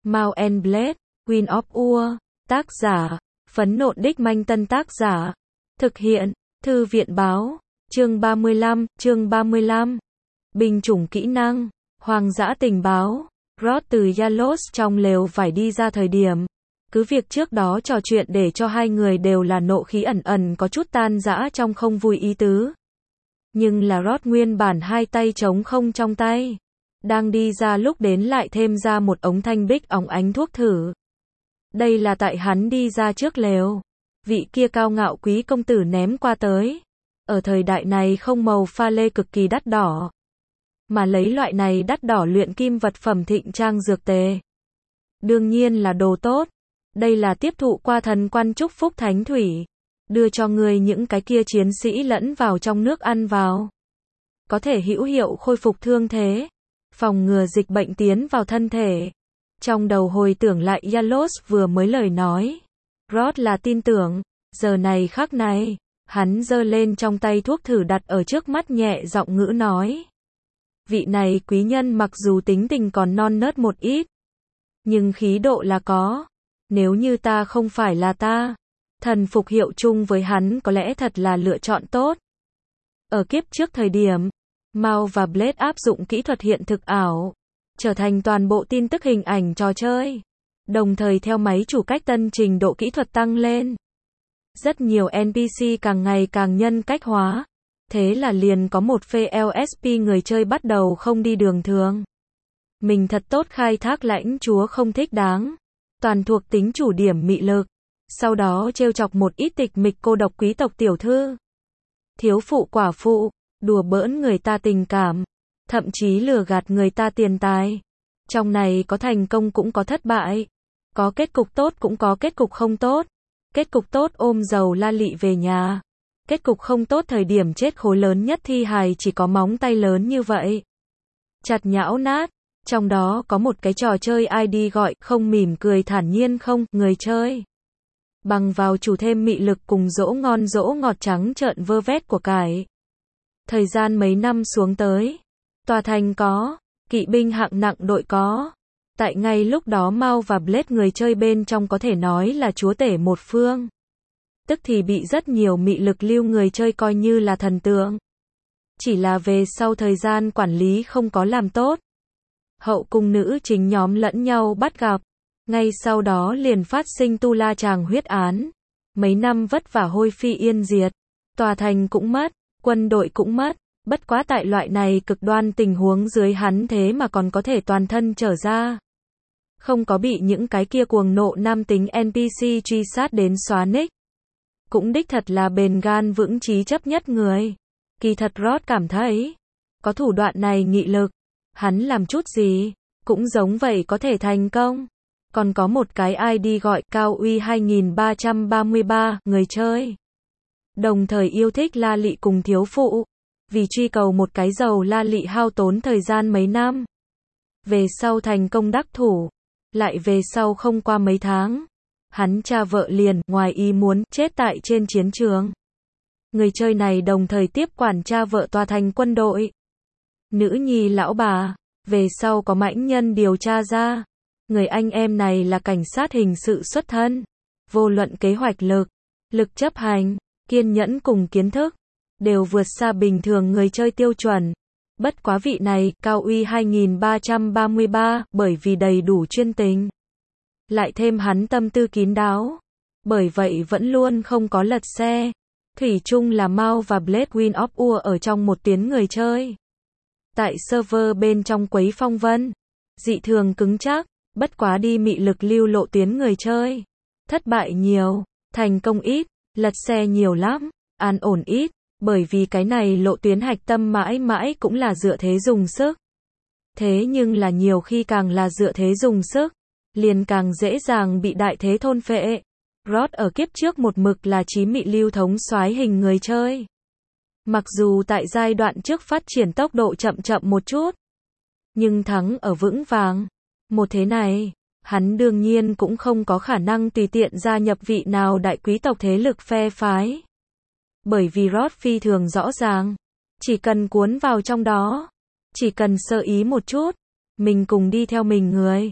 Mount and Blade, Queen of Ur, tác giả, Phấn Nộn Đích Manh Tân tác giả, thực hiện, Thư viện báo, chương 35, binh chủng kỹ năng, hoang dã tình báo, Rod từ Yalos trong lều vải đi ra thời điểm, cứ việc trước đó trò chuyện để cho hai người đều là nộ khí ẩn ẩn có chút tan rã trong không vui ý tứ. Nhưng là Rod nguyên bản hai tay trống không trong tay. Đang đi ra lúc đến lại thêm ra một ống thanh bích óng ánh thuốc thử. Đây là tại hắn đi ra trước lều. Vị kia cao ngạo quý công tử ném qua tới. Ở thời đại này không màu pha lê cực kỳ đắt đỏ. Mà lấy loại này đắt đỏ luyện kim vật phẩm thịnh trang dược tề. Đương nhiên là đồ tốt. Đây là tiếp thụ qua thần quan chúc phúc thánh thủy. Đưa cho người những cái kia chiến sĩ lẫn vào trong nước ăn vào. Có thể hữu hiệu khôi phục thương thế. Phòng ngừa dịch bệnh tiến vào thân thể. Trong đầu hồi tưởng lại Yalos vừa mới lời nói. Rod là tin tưởng. Giờ này khắc này. Hắn giơ lên trong tay thuốc thử đặt ở trước mắt nhẹ giọng ngữ nói. Vị này quý nhân mặc dù tính tình còn non nớt một ít. Nhưng khí độ là có. Nếu như ta không phải là ta. Thần phục hiệu chung với hắn có lẽ thật là lựa chọn tốt. Ở kiếp trước thời điểm. Mount và Blade áp dụng kỹ thuật hiện thực ảo. Trở thành toàn bộ tin tức hình ảnh trò chơi. Đồng thời theo máy chủ cách tân trình độ kỹ thuật tăng lên. Rất nhiều NPC càng ngày càng nhân cách hóa. Thế là liền có một phê LSP người chơi bắt đầu không đi đường thường. Mình thật tốt khai thác lãnh chúa không thích đáng. Toàn thuộc tính chủ điểm mị lực. Sau đó trêu chọc một ít tịch mịch cô độc quý tộc tiểu thư. Thiếu phụ quả phụ. Đùa bỡn người ta tình cảm. Thậm chí lừa gạt người ta tiền tài. Trong này có thành công cũng có thất bại. Có kết cục tốt cũng có kết cục không tốt. Kết cục tốt ôm dầu la lị về nhà. Kết cục không tốt thời điểm chết khối lớn nhất thi hài chỉ có móng tay lớn như vậy. Chặt nhão nát. Trong đó có một cái trò chơi ID gọi không mỉm cười thản nhiên không người chơi. Bằng vào chủ thêm mị lực cùng dỗ ngon dỗ ngọt trắng trợn vơ vét của cải. Thời gian mấy năm xuống tới. Tòa thành có. Kỵ binh hạng nặng đội có. Tại ngay lúc đó Mount và Blade người chơi bên trong có thể nói là chúa tể một phương. Tức thì bị rất nhiều mị lực lưu người chơi coi như là thần tượng. Chỉ là về sau thời gian quản lý không có làm tốt. Hậu cung nữ chính nhóm lẫn nhau bắt gặp. Ngay sau đó liền phát sinh tu la chàng huyết án. Mấy năm vất vả hôi phi yên diệt. Tòa thành cũng mất. Quân đội cũng mất. Bất quá tại loại này cực đoan tình huống dưới hắn thế mà còn có thể toàn thân trở ra. Không có bị những cái kia cuồng nộ nam tính NPC truy sát đến xóa nick. Cũng đích thật là bền gan vững chí chấp nhất người. Kỳ thật Rod cảm thấy. Có thủ đoạn này nghị lực. Hắn làm chút gì. Cũng giống vậy có thể thành công. Còn có một cái ID gọi Cao Uy 2333 người chơi. Đồng thời yêu thích la lị cùng thiếu phụ. Vì truy cầu một cái dầu la lị hao tốn thời gian mấy năm. Về sau thành công đắc thủ. Lại về sau không qua mấy tháng. Hắn cha vợ liền ngoài ý muốn chết tại trên chiến trường. Người chơi này đồng thời tiếp quản cha vợ tòa thành quân đội. Nữ nhi lão bà. Về sau có mãnh nhân điều tra ra. Người anh em này là cảnh sát hình sự xuất thân. Vô luận kế hoạch lực. Lực chấp hành. Kiên nhẫn cùng kiến thức. Đều vượt xa bình thường người chơi tiêu chuẩn. Bất quá vị này, Cao Uy 2333, bởi vì đầy đủ chuyên tình. Lại thêm hắn tâm tư kín đáo. Bởi vậy vẫn luôn không có lật xe. Thủy chung là Mount và Blade Queen of Ur ở trong một tuyến người chơi. Tại server bên trong quấy phong vân. Dị thường cứng chắc. Bất quá đi mị lực lưu lộ tuyến người chơi. Thất bại nhiều. Thành công ít. Lật xe nhiều lắm. An ổn ít. Bởi vì cái này lộ tuyến hạch tâm mãi mãi cũng là dựa thế dùng sức. Thế nhưng là nhiều khi càng là dựa thế dùng sức. Liền càng dễ dàng bị đại thế thôn phệ. Rod ở kiếp trước một mực là chí mị lưu thống soái hình người chơi. Mặc dù tại giai đoạn trước phát triển tốc độ chậm chậm một chút. Nhưng thắng ở vững vàng. Một thế này, hắn đương nhiên cũng không có khả năng tùy tiện gia nhập vị nào đại quý tộc thế lực phe phái. Bởi vì Rod phi thường rõ ràng. Chỉ cần cuốn vào trong đó. Chỉ cần sơ ý một chút. Mình cùng đi theo mình người.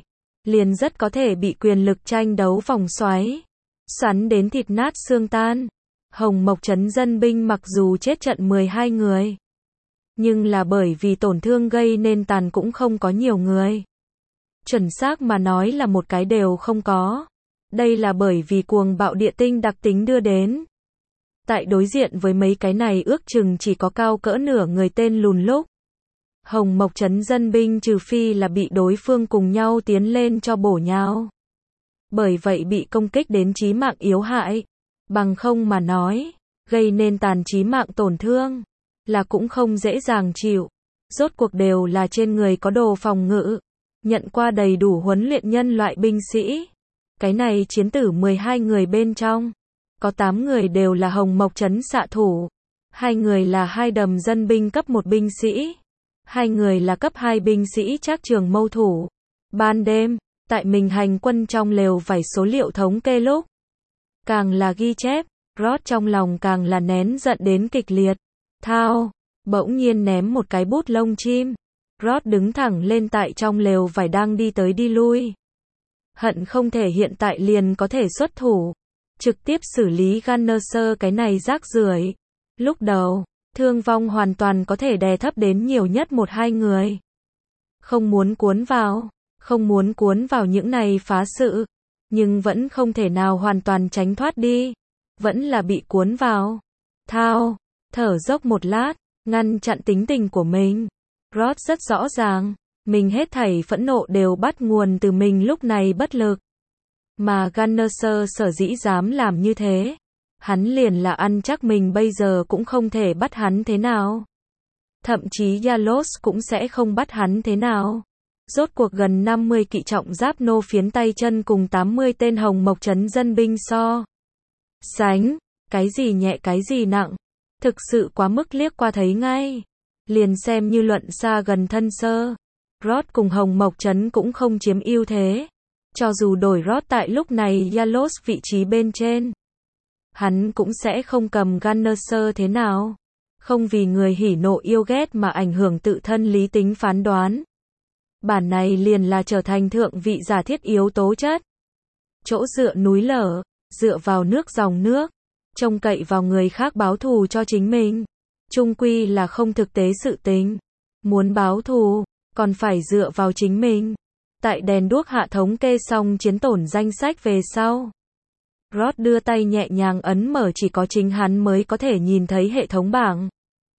liền rất có thể bị quyền lực tranh đấu vòng xoáy, xoắn đến thịt nát xương tan. Hồng Mộc trấn dân binh mặc dù chết trận 12 người, nhưng là bởi vì tổn thương gây nên tàn cũng không có nhiều người. Chuẩn xác mà nói là một cái đều không có. Đây là bởi vì cuồng bạo địa tinh đặc tính đưa đến. Tại đối diện với mấy cái này ước chừng chỉ có cao cỡ nửa người tên lùn lúc. Hồng Mộc trấn dân binh trừ phi là bị đối phương cùng nhau tiến lên cho bổ nhào. Bởi vậy bị công kích đến chí mạng yếu hại. Bằng không mà nói, gây nên tàn chí mạng tổn thương, là cũng không dễ dàng chịu. Rốt cuộc đều là trên người có đồ phòng ngự, nhận qua đầy đủ huấn luyện nhân loại binh sĩ. Cái này chiến tử 12 người bên trong, có 8 người đều là Hồng Mộc trấn xạ thủ, 2 người là 2 đầm dân binh cấp 1 binh sĩ, 2 người là cấp 2 binh sĩ trác trường mâu thủ. Ban đêm, tại mình hành quân trong lều vải số liệu thống kê lúc, càng là ghi chép, Rod trong lòng càng là nén giận đến kịch liệt. Thao, bỗng nhiên ném một cái bút lông chim. Rod đứng thẳng lên tại trong lều vải đang đi tới đi lui. Hận không thể hiện tại liền có thể xuất thủ, trực tiếp xử lý Gunner cái này rác rưởi. Lúc đầu, thương vong hoàn toàn có thể đè thấp đến nhiều nhất 1-2 người. Không muốn cuốn vào những này phá sự, nhưng vẫn không thể nào hoàn toàn tránh thoát đi, vẫn là bị cuốn vào. Thao, thở dốc một lát, ngăn chặn tính tình của mình. Rod rất rõ ràng, mình hết thảy phẫn nộ đều bắt nguồn từ mình lúc này bất lực. Mà Gunner sở dĩ dám làm như thế, hắn liền là ăn chắc mình bây giờ cũng không thể bắt hắn thế nào. Thậm chí Yalos cũng sẽ không bắt hắn thế nào. Rốt cuộc gần 50 kỵ trọng giáp nô phiến tay chân cùng 80 tên Hồng Mộc trấn dân binh so sánh, cái gì nhẹ cái gì nặng, thực sự quá mức liếc qua thấy ngay. Liền xem như luận xa gần thân sơ, Rod cùng Hồng Mộc trấn cũng không chiếm ưu thế. Cho dù đổi Rod tại lúc này Yalos vị trí bên trên, hắn cũng sẽ không cầm Gunner thế nào. Không vì người hỉ nộ yêu ghét mà ảnh hưởng tự thân lý tính phán đoán. Bản này liền là trở thành thượng vị giả thiết yếu tố chất. Chỗ dựa núi lở, dựa vào nước dòng nước, trông cậy vào người khác báo thù cho chính mình, chung quy là không thực tế sự tình. Muốn báo thù, còn phải dựa vào chính mình. Tại đèn đuốc hạ thống kê xong chiến tổn danh sách về sau, Rod đưa tay nhẹ nhàng ấn mở chỉ có chính hắn mới có thể nhìn thấy hệ thống bảng.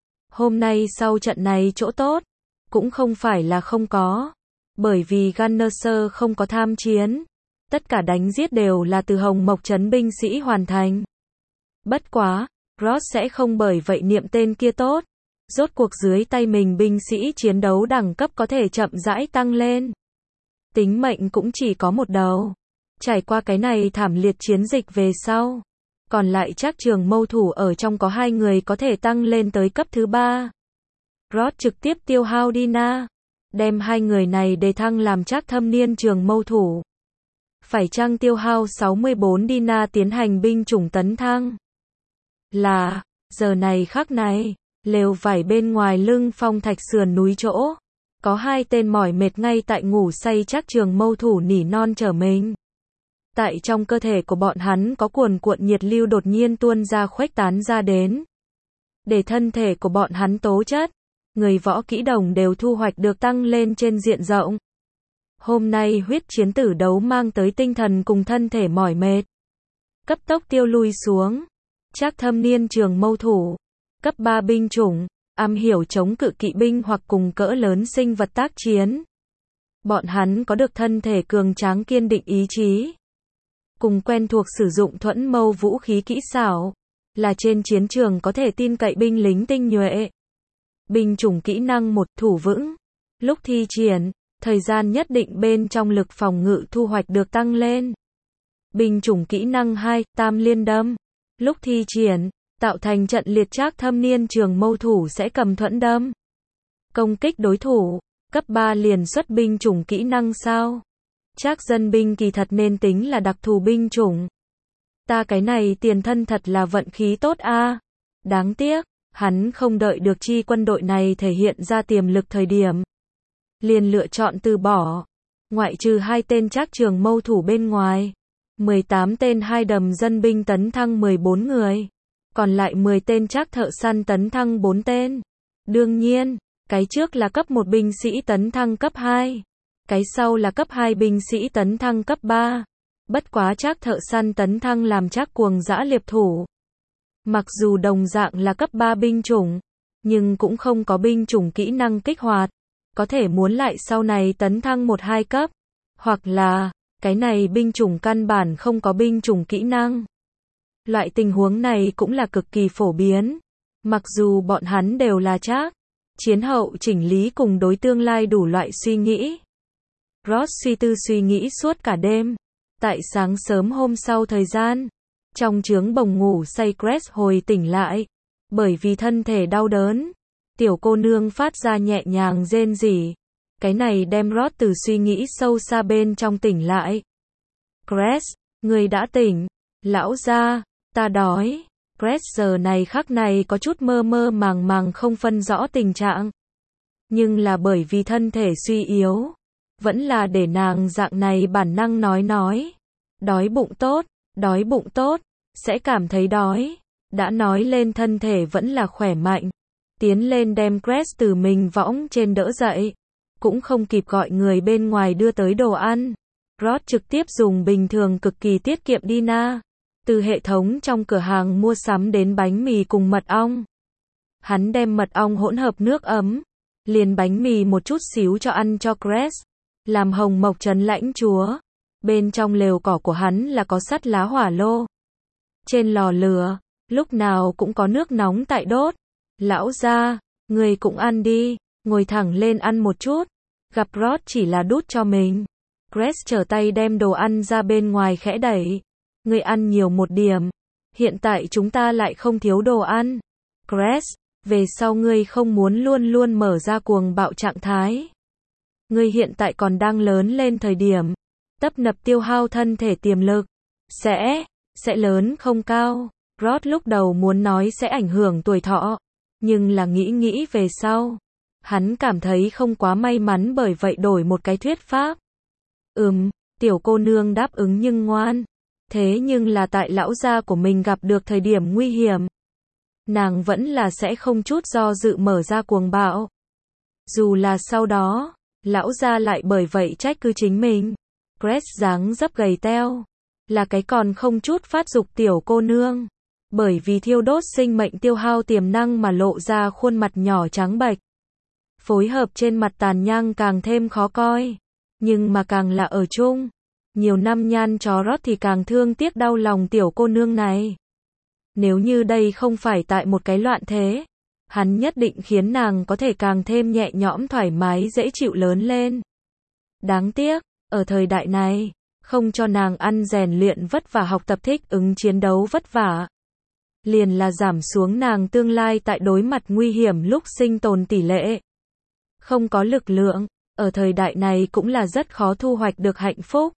Hôm nay sau trận này chỗ tốt, cũng không phải là không có. Bởi vì Gunner không có tham chiến. Tất cả đánh giết đều là từ Hồng Mộc trấn binh sĩ hoàn thành. Bất quá, Rod sẽ không bởi vậy niệm tên kia tốt. Rốt cuộc dưới tay mình binh sĩ chiến đấu đẳng cấp có thể chậm rãi tăng lên. Tính mệnh cũng chỉ có một đầu. Trải qua cái này thảm liệt chiến dịch về sau, còn lại trác trường mâu thủ ở trong có 2 người có thể tăng lên tới cấp thứ 3. Rod trực tiếp tiêu hao Dina, đem 2 người này đề thăng làm trác thâm niên trường mâu thủ. Phải chăng tiêu hao 64 Dina tiến hành binh chủng tấn thăng? Là, giờ này khắc này, lều vải bên ngoài lưng phong thạch sườn núi chỗ, có 2 tên mỏi mệt ngay tại ngủ say trác trường mâu thủ nỉ non trở mình. Tại trong cơ thể của bọn hắn có cuồn cuộn nhiệt lưu đột nhiên tuôn ra khuếch tán ra đến. Để thân thể của bọn hắn tố chất, người võ kỹ đồng đều thu hoạch được tăng lên trên diện rộng. Hôm nay huyết chiến tử đấu mang tới tinh thần cùng thân thể mỏi mệt, cấp tốc tiêu lui xuống. Trác thâm niên trường mâu thủ, cấp 3 binh chủng, am hiểu chống cự kỵ binh hoặc cùng cỡ lớn sinh vật tác chiến. Bọn hắn có được thân thể cường tráng kiên định ý chí, cùng quen thuộc sử dụng thuẫn mâu vũ khí kỹ xảo, là trên chiến trường có thể tin cậy binh lính tinh nhuệ. Binh chủng kỹ năng 1 thủ vững, lúc thi triển, thời gian nhất định bên trong lực phòng ngự thu hoạch được tăng lên. Binh chủng kỹ năng 2 tam liên đâm, lúc thi triển, tạo thành trận liệt trác thâm niên trường mâu thủ sẽ cầm thuẫn đâm, công kích đối thủ. Cấp 3 liền xuất binh chủng kỹ năng sao? Trác dân binh kỳ thật nên tính là đặc thù binh chủng. Ta cái này tiền thân thật là vận khí tốt a. Đáng tiếc, hắn không đợi được chi quân đội này thể hiện ra tiềm lực thời điểm, liền lựa chọn từ bỏ. Ngoại trừ 2 tên trác trường mâu thủ bên ngoài, 18 tên hai đầm dân binh tấn thăng 14 người, còn lại 10 tên trác thợ săn tấn thăng 4 tên. Đương nhiên, cái trước là cấp 1 binh sĩ tấn thăng cấp 2, cái sau là cấp 2 binh sĩ tấn thăng cấp 3. Bất quá trác thợ săn tấn thăng làm trác cuồng dã liệp thủ. Mặc dù đồng dạng là cấp 3 binh chủng, nhưng cũng không có binh chủng kỹ năng kích hoạt, có thể muốn lại sau này tấn thăng 1-2 cấp, hoặc là, cái này binh chủng căn bản không có binh chủng kỹ năng. Loại tình huống này cũng là cực kỳ phổ biến, mặc dù bọn hắn đều là trác, chiến hậu chỉnh lý cùng đối tương lai đủ loại suy nghĩ. Ross suy tư suy nghĩ suốt cả đêm, tại sáng sớm hôm sau thời gian, trong trướng bồng ngủ say Grace hồi tỉnh lại, bởi vì thân thể đau đớn, tiểu cô nương phát ra nhẹ nhàng rên rỉ. Cái này đem Ross từ suy nghĩ sâu xa bên trong tỉnh lại. Grace, người đã tỉnh. Lão gia, ta đói. Grace giờ này khắc này có chút mơ mơ màng màng không phân rõ tình trạng. Nhưng là bởi vì thân thể suy yếu, vẫn là để nàng dạng này bản năng nói. Đói bụng tốt, sẽ cảm thấy đói. Đã nói lên thân thể vẫn là khỏe mạnh. Tiến lên đem Grace từ mình võng trên đỡ dậy. Cũng không kịp gọi người bên ngoài đưa tới đồ ăn. Ross trực tiếp dùng bình thường cực kỳ tiết kiệm Dina. Từ hệ thống trong cửa hàng mua sắm đến bánh mì cùng mật ong. Hắn đem mật ong hỗn hợp nước ấm, liền bánh mì một chút xíu cho ăn cho Grace. Làm hồng mộc trấn lãnh chúa. Bên trong lều cỏ của hắn là có sắt lá hỏa lô. Trên lò lửa, lúc nào cũng có nước nóng tại đốt. Lão gia, người cũng ăn đi, ngồi thẳng lên ăn một chút. Gặp Ross chỉ là đút cho mình. Grace trở tay đem đồ ăn ra bên ngoài khẽ đẩy. Người ăn nhiều một điểm. Hiện tại chúng ta lại không thiếu đồ ăn. Grace, về sau ngươi không muốn luôn luôn mở ra cuồng bạo trạng thái. Ngươi hiện tại còn đang lớn lên thời điểm. Tấp nập tiêu hao thân thể tiềm lực. Sẽ lớn không cao. Ross lúc đầu muốn nói sẽ ảnh hưởng tuổi thọ. Nhưng là nghĩ về sau. Hắn cảm thấy không quá may mắn bởi vậy đổi một cái thuyết pháp. Tiểu cô nương đáp ứng nhưng ngoan. Thế nhưng là tại lão gia của mình gặp được thời điểm nguy hiểm. Nàng vẫn là sẽ không chút do dự mở ra cuồng bạo. Dù là sau đó, lão gia lại bởi vậy trách cứ chính mình. Grace dáng dấp gầy teo. Là cái còn không chút phát dục tiểu cô nương. Bởi vì thiêu đốt sinh mệnh tiêu hao tiềm năng mà lộ ra khuôn mặt nhỏ trắng bệch. Phối hợp trên mặt tàn nhang càng thêm khó coi. Nhưng mà càng là ở chung. Nhiều năm nhan chó rót thì càng thương tiếc đau lòng tiểu cô nương này. Nếu như đây không phải tại một cái loạn thế, hắn nhất định khiến nàng có thể càng thêm nhẹ nhõm thoải mái dễ chịu lớn lên. Đáng tiếc, ở thời đại này, không cho nàng ăn rèn luyện vất vả học tập thích ứng chiến đấu vất vả. Liền là giảm xuống nàng tương lai tại đối mặt nguy hiểm lúc sinh tồn tỷ lệ. Không có lực lượng, ở thời đại này cũng là rất khó thu hoạch được hạnh phúc.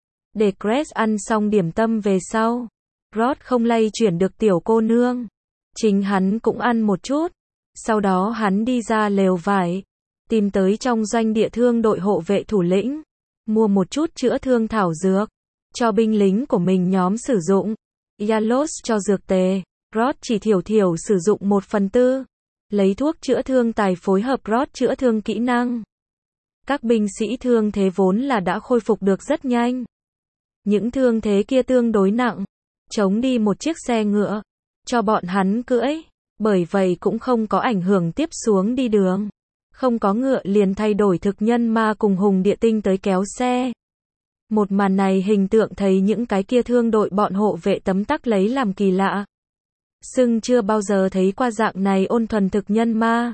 Để Grace ăn xong điểm tâm về sau, Ross không lay chuyển được tiểu cô nương. Chính hắn cũng ăn một chút. Sau đó hắn đi ra lều vải, tìm tới trong doanh địa thương đội hộ vệ thủ lĩnh, mua một chút chữa thương thảo dược, cho binh lính của mình nhóm sử dụng. Yalos cho dược tề, Ross chỉ thiểu sử dụng 1/4. Lấy thuốc chữa thương tài phối hợp Ross chữa thương kỹ năng. Các binh sĩ thương thế vốn là đã khôi phục được rất nhanh. Những thương thế kia tương đối nặng, chống đi một chiếc xe ngựa, cho bọn hắn cưỡi, bởi vậy cũng không có ảnh hưởng tiếp xuống đi đường. Không có ngựa liền thay đổi thực nhân ma cùng hùng địa tinh tới kéo xe. Một màn này hình tượng thấy những cái kia thương đội bọn hộ vệ tấm tắc lấy làm kỳ lạ. Sưng chưa bao giờ thấy qua dạng này ôn thuần thực nhân ma.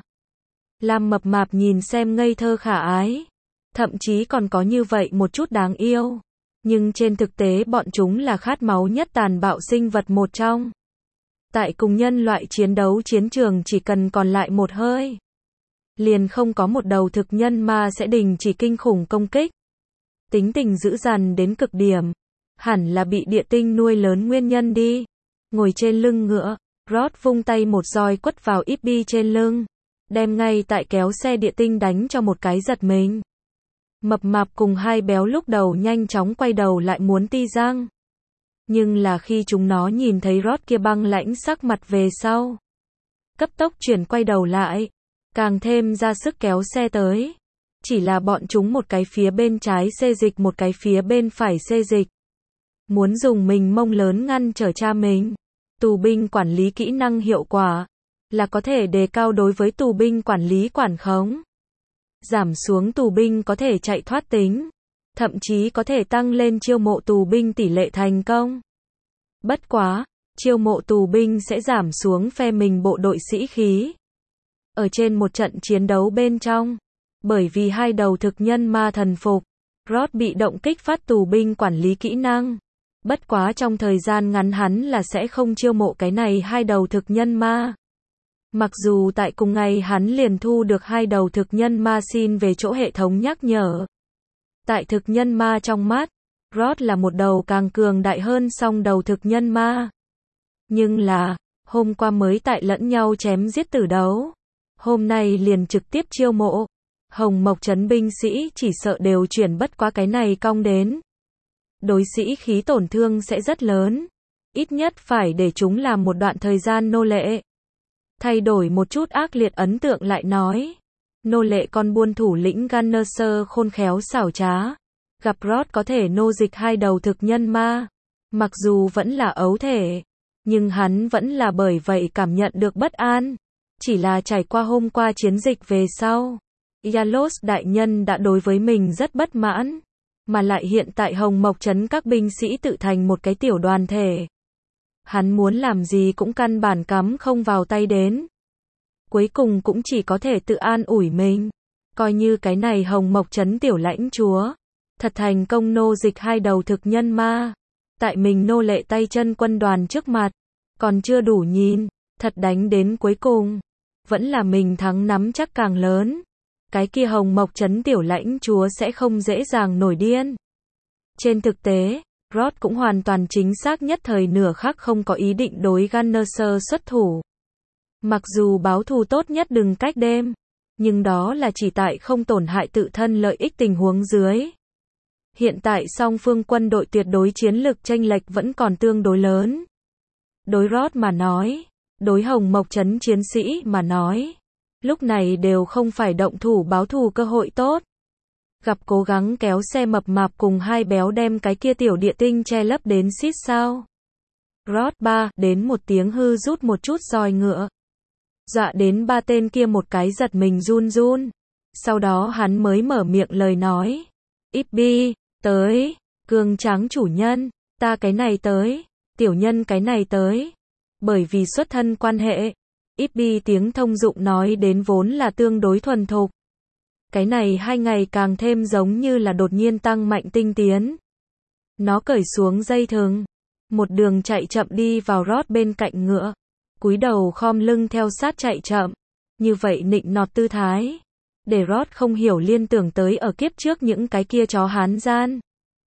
Lam mập mạp nhìn xem ngây thơ khả ái. Thậm chí còn có như vậy một chút đáng yêu. Nhưng trên thực tế bọn chúng là khát máu nhất tàn bạo sinh vật một trong. Tại cùng nhân loại chiến đấu chiến trường chỉ cần còn lại một hơi, liền không có một đầu thực nhân ma sẽ đình chỉ kinh khủng công kích. Tính tình dữ dằn đến cực điểm. Hẳn là bị địa tinh nuôi lớn nguyên nhân đi. Ngồi trên lưng ngựa, Ross vung tay một roi quất vào Ibby trên lưng. Đem ngay tại kéo xe địa tinh đánh cho một cái giật mình. Mập mạp cùng hai béo lúc đầu nhanh chóng quay đầu lại muốn ti răng. Nhưng là khi chúng nó nhìn thấy Rod kia băng lãnh sắc mặt về sau, cấp tốc chuyển quay đầu lại, càng thêm ra sức kéo xe tới. Chỉ là bọn chúng một cái phía bên trái xê dịch một cái phía bên phải xê dịch. Muốn dùng mình mông lớn ngăn trở cha mình. Tù binh quản lý kỹ năng hiệu quả là có thể đề cao đối với tù binh quản lý quản khống. Giảm xuống tù binh có thể chạy thoát tính. Thậm chí có thể tăng lên chiêu mộ tù binh tỷ lệ thành công. Bất quá, chiêu mộ tù binh sẽ giảm xuống phe mình bộ đội sĩ khí. Ở trên một trận chiến đấu bên trong, bởi vì hai đầu thực nhân ma thần phục, Rod bị động kích phát tù binh quản lý kỹ năng. Bất quá trong thời gian ngắn hắn là sẽ không chiêu mộ cái này hai đầu thực nhân ma. Mặc dù tại cùng ngày hắn liền thu được hai đầu thực nhân ma xin về chỗ hệ thống nhắc nhở. Tại thực nhân ma trong mắt, Rod là một đầu càng cường đại hơn song đầu thực nhân ma. Nhưng là, hôm qua mới tại lẫn nhau chém giết tử đấu. Hôm nay liền trực tiếp chiêu mộ. Hồng Mộc trấn binh sĩ chỉ sợ đều chuyển bất quá cái này cong đến. Đối sĩ khí tổn thương sẽ rất lớn. Ít nhất phải để chúng làm một đoạn thời gian nô lệ. Thay đổi một chút ác liệt ấn tượng lại nói. Nô lệ con buôn thủ lĩnh Gunnerser khôn khéo xảo trá. Gặp Rod có thể nô dịch hai đầu thực nhân ma. Mặc dù vẫn là ấu thể, nhưng hắn vẫn là bởi vậy cảm nhận được bất an. Chỉ là trải qua hôm qua chiến dịch về sau, Yalos đại nhân đã đối với mình rất bất mãn. Mà lại hiện tại Hồng Mộc trấn các binh sĩ tự thành một cái tiểu đoàn thể. Hắn muốn làm gì cũng căn bản cắm không vào tay đến. Cuối cùng cũng chỉ có thể tự an ủi mình. Coi như cái này Hồng Mộc trấn tiểu lãnh chúa thật thành công nô dịch hai đầu thực nhân ma. Tại mình nô lệ tay chân quân đoàn trước mặt. Còn chưa đủ nhìn. Thật đánh đến cuối cùng. Vẫn là mình thắng nắm chắc càng lớn. Cái kia Hồng Mộc trấn tiểu lãnh chúa sẽ không dễ dàng nổi điên. Trên thực tế, Rod cũng hoàn toàn chính xác nhất thời nửa khắc không có ý định đối Gunnerser xuất thủ. Mặc dù báo thù tốt nhất đừng cách đêm. Nhưng đó là chỉ tại không tổn hại tự thân lợi ích tình huống dưới. Hiện tại song phương quân đội tuyệt đối chiến lực chênh lệch vẫn còn tương đối lớn. Đối Rod mà nói, đối Hồng Mộc trấn chiến sĩ mà nói, lúc này đều không phải động thủ báo thù cơ hội tốt. Gặp cố gắng kéo xe mập mạp cùng hai béo đem cái kia tiểu địa tinh che lấp đến xít sao. Rod 3 đến một tiếng hư rút một chút roi ngựa. Dọa đến ba tên kia một cái giật mình run run. Sau đó hắn mới mở miệng lời nói. Ibby, tới, cường tráng chủ nhân, ta cái này tới, tiểu nhân cái này tới. Bởi vì xuất thân quan hệ, Ibby tiếng thông dụng nói đến vốn là tương đối thuần thục. Cái này 2 ngày càng thêm giống như là đột nhiên tăng mạnh tinh tiến. Nó cởi xuống dây thừng, một đường chạy chậm đi vào Rod bên cạnh ngựa, cúi đầu khom lưng theo sát chạy chậm, như vậy nịnh nọt tư thái, để Rod không hiểu liên tưởng tới ở kiếp trước những cái kia chó Hán gian.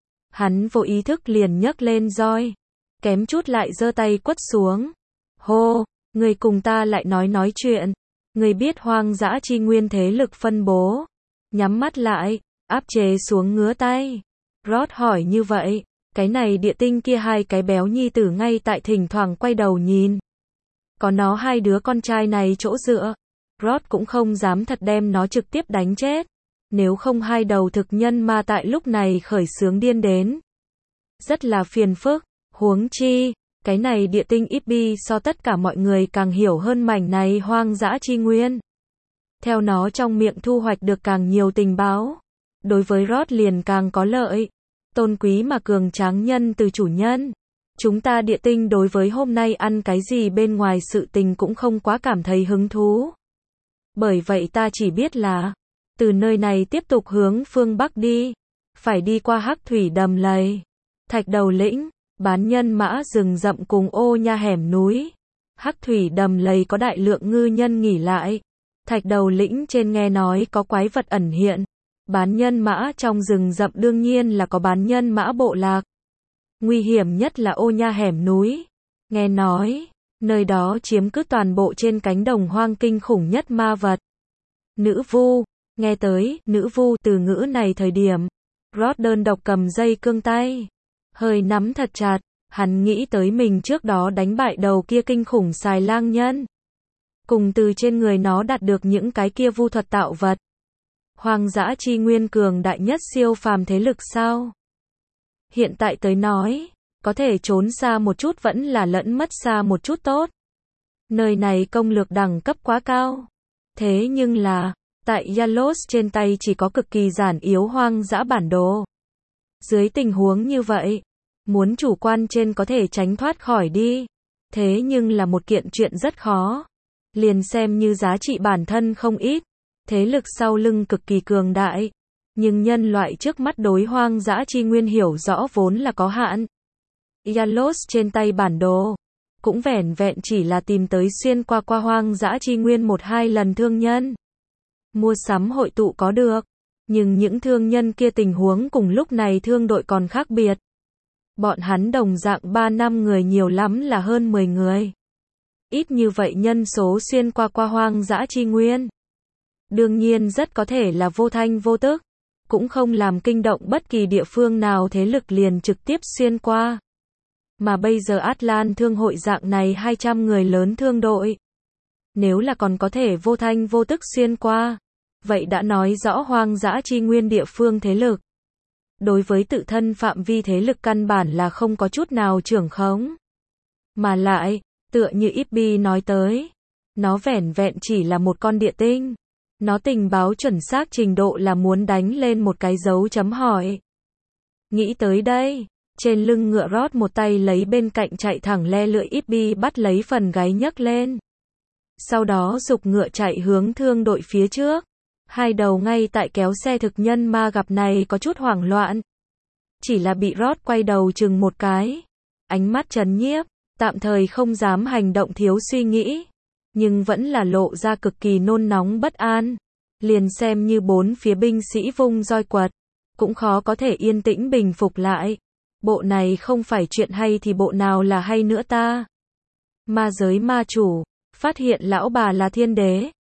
Hắn vô ý thức liền nhấc lên roi, kém chút lại giơ tay quất xuống. Hô, người cùng ta lại nói chuyện. Người biết hoang dã chi nguyên thế lực phân bố. Nhắm mắt lại, áp chế xuống ngứa tay. Rod hỏi như vậy, cái này địa tinh kia hai cái béo nhi tử ngay tại thỉnh thoảng quay đầu nhìn. Có nó hai đứa con trai này chỗ dựa. Rod cũng không dám thật đem nó trực tiếp đánh chết. Nếu không hai đầu thực nhân ma tại lúc này khởi xướng điên đến. Rất là phiền phức, huống chi. Cái này địa tinh Ibby so tất cả mọi người càng hiểu hơn mảnh này hoang dã chi nguyên. Theo nó trong miệng thu hoạch được càng nhiều tình báo. Đối với Rod liền càng có lợi. Tôn quý mà cường tráng nhân từ chủ nhân. Chúng ta địa tinh đối với hôm nay ăn cái gì bên ngoài sự tình cũng không quá cảm thấy hứng thú. Bởi vậy ta chỉ biết là, từ nơi này tiếp tục hướng phương Bắc đi. Phải đi qua Hắc Thủy Đầm Lầy, Thạch Đầu Lĩnh, Bán Nhân Mã rừng rậm cùng Ô Nha hẻm núi. Hắc Thủy Đầm Lầy có đại lượng ngư nhân nghỉ lại. Thạch Đầu Lĩnh trên nghe nói có quái vật ẩn hiện. Bán Nhân Mã trong rừng rậm đương nhiên là có Bán Nhân Mã bộ lạc. Nguy hiểm nhất là Ô Nha hẻm núi. Nghe nói, nơi đó chiếm cứ toàn bộ trên cánh đồng hoang kinh khủng nhất ma vật. Nữ vu, Nghe tới, nữ vu từ ngữ này thời điểm, Rod đơn độc cầm dây cương tay, hơi nắm thật chặt, hắn nghĩ tới mình trước đó đánh bại đầu kia kinh khủng xài lang nhân. Cùng từ trên người nó đạt được những cái kia vu thuật tạo vật. Hoang dã chi nguyên cường đại nhất siêu phàm thế lực sao? Hiện tại tới nói, có thể trốn xa một chút vẫn là lẫn mất xa một chút tốt. Nơi này công lược đẳng cấp quá cao. Thế nhưng là, tại Yalos trên tay chỉ có cực kỳ giản yếu hoang dã bản đồ. Dưới tình huống như vậy, muốn chủ quan trên có thể tránh thoát khỏi đi. Thế nhưng là một kiện chuyện rất khó. Liền xem như giá trị bản thân không ít, thế lực sau lưng cực kỳ cường đại, nhưng nhân loại trước mắt đối hoang dã chi nguyên hiểu rõ vốn là có hạn. Yalos trên tay bản đồ, cũng vẻn vẹn chỉ là tìm tới xuyên qua hoang dã chi nguyên 1-2 lần thương nhân. Mua sắm hội tụ có được, nhưng những thương nhân kia tình huống cùng lúc này thương đội còn khác biệt. Bọn hắn đồng dạng 3 năm người nhiều lắm là hơn 10 người. Ít như vậy nhân số xuyên qua hoang dã chi nguyên. Đương nhiên rất có thể là vô thanh vô tức, cũng không làm kinh động bất kỳ địa phương nào thế lực liền trực tiếp xuyên qua. Mà bây giờ Atlan thương hội dạng này 200 người lớn thương đội. Nếu là còn có thể vô thanh vô tức xuyên qua, vậy đã nói rõ hoang dã chi nguyên địa phương thế lực. Đối với tự thân phạm vi thế lực căn bản là không có chút nào trưởng khống. Mà lại, tựa như Ibby nói tới, nó vẻn vẹn chỉ là một con địa tinh. Nó tình báo chuẩn xác trình độ là muốn đánh lên một cái dấu chấm hỏi. Nghĩ tới đây, trên lưng ngựa Rod một tay lấy bên cạnh chạy thẳng le lưỡi Ibby bắt lấy phần gáy nhấc lên. Sau đó giục ngựa chạy hướng thương đội phía trước. Hai đầu ngay tại kéo xe thực nhân ma gặp này có chút hoảng loạn. Chỉ là bị Rod quay đầu chừng một cái. Ánh mắt trấn nhiếp, tạm thời không dám hành động thiếu suy nghĩ. Nhưng vẫn là lộ ra cực kỳ nôn nóng bất an. Liền xem như bốn phía binh sĩ vung roi quật, cũng khó có thể yên tĩnh bình phục lại. Bộ này không phải chuyện hay thì bộ nào là hay nữa ta. Ma giới ma chủ, phát hiện lão bà là thiên đế,